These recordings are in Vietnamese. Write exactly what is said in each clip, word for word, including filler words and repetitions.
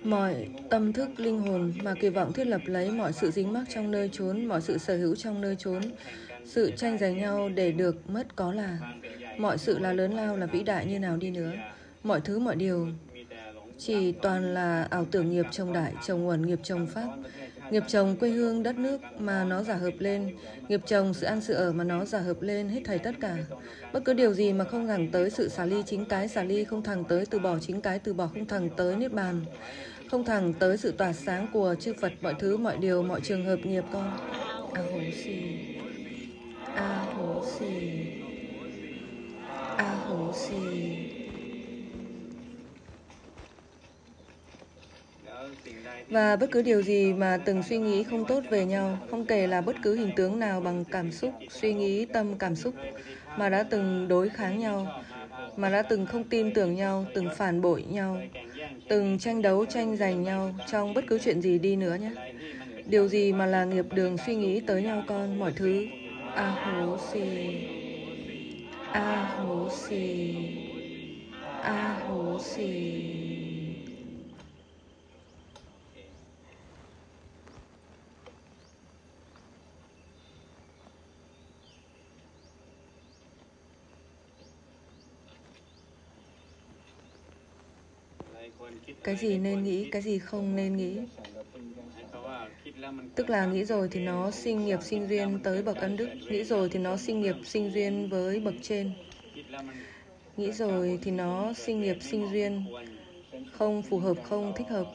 Mọi tâm thức linh hồn mà kỳ vọng thiết lập lấy mọi sự dính mắc trong nơi chốn, mọi sự sở hữu trong nơi chốn, sự tranh giành nhau để được mất có là. Mọi sự là lớn lao, là vĩ đại như nào đi nữa, mọi thứ mọi điều chỉ toàn là ảo tưởng nghiệp chồng đại, chồng uẩn, nghiệp chồng pháp, nghiệp chồng quê hương đất nước mà nó giả hợp lên, nghiệp chồng sự ăn sự ở mà nó giả hợp lên, hết thảy tất cả. Bất cứ điều gì mà không thẳng tới sự xả ly chính cái xả ly, không thẳng tới từ bỏ chính cái từ bỏ, không thẳng tới niết bàn, không thẳng tới sự tỏa sáng của chư Phật, mọi thứ mọi điều mọi trường hợp nghiệp con. A hố xì, a hố xì, a hố xì. Và bất cứ điều gì mà từng suy nghĩ không tốt về nhau, không kể là bất cứ hình tướng nào bằng cảm xúc, suy nghĩ, tâm, cảm xúc, mà đã từng đối kháng nhau, mà đã từng không tin tưởng nhau, từng phản bội nhau, từng tranh đấu, tranh giành nhau trong bất cứ chuyện gì đi nữa nhé. Điều gì mà là nghiệp đường suy nghĩ tới nhau con, mọi thứ. A hố xì, a hố xì, a hố xì. Cái gì nên nghĩ, cái gì không nên nghĩ. Tức là nghĩ rồi thì nó sinh nghiệp sinh duyên tới bậc ân đức, nghĩ rồi thì nó sinh nghiệp sinh duyên với bậc trên, nghĩ rồi thì nó sinh nghiệp sinh duyên không phù hợp, không thích hợp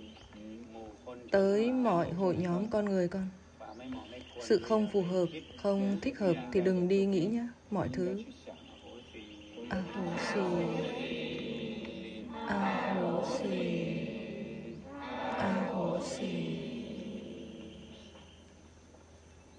tới mọi hội nhóm con người con. Sự không phù hợp, không thích hợp thì đừng đi nghĩ nhé, mọi thứ. A hố xì, a hố xì.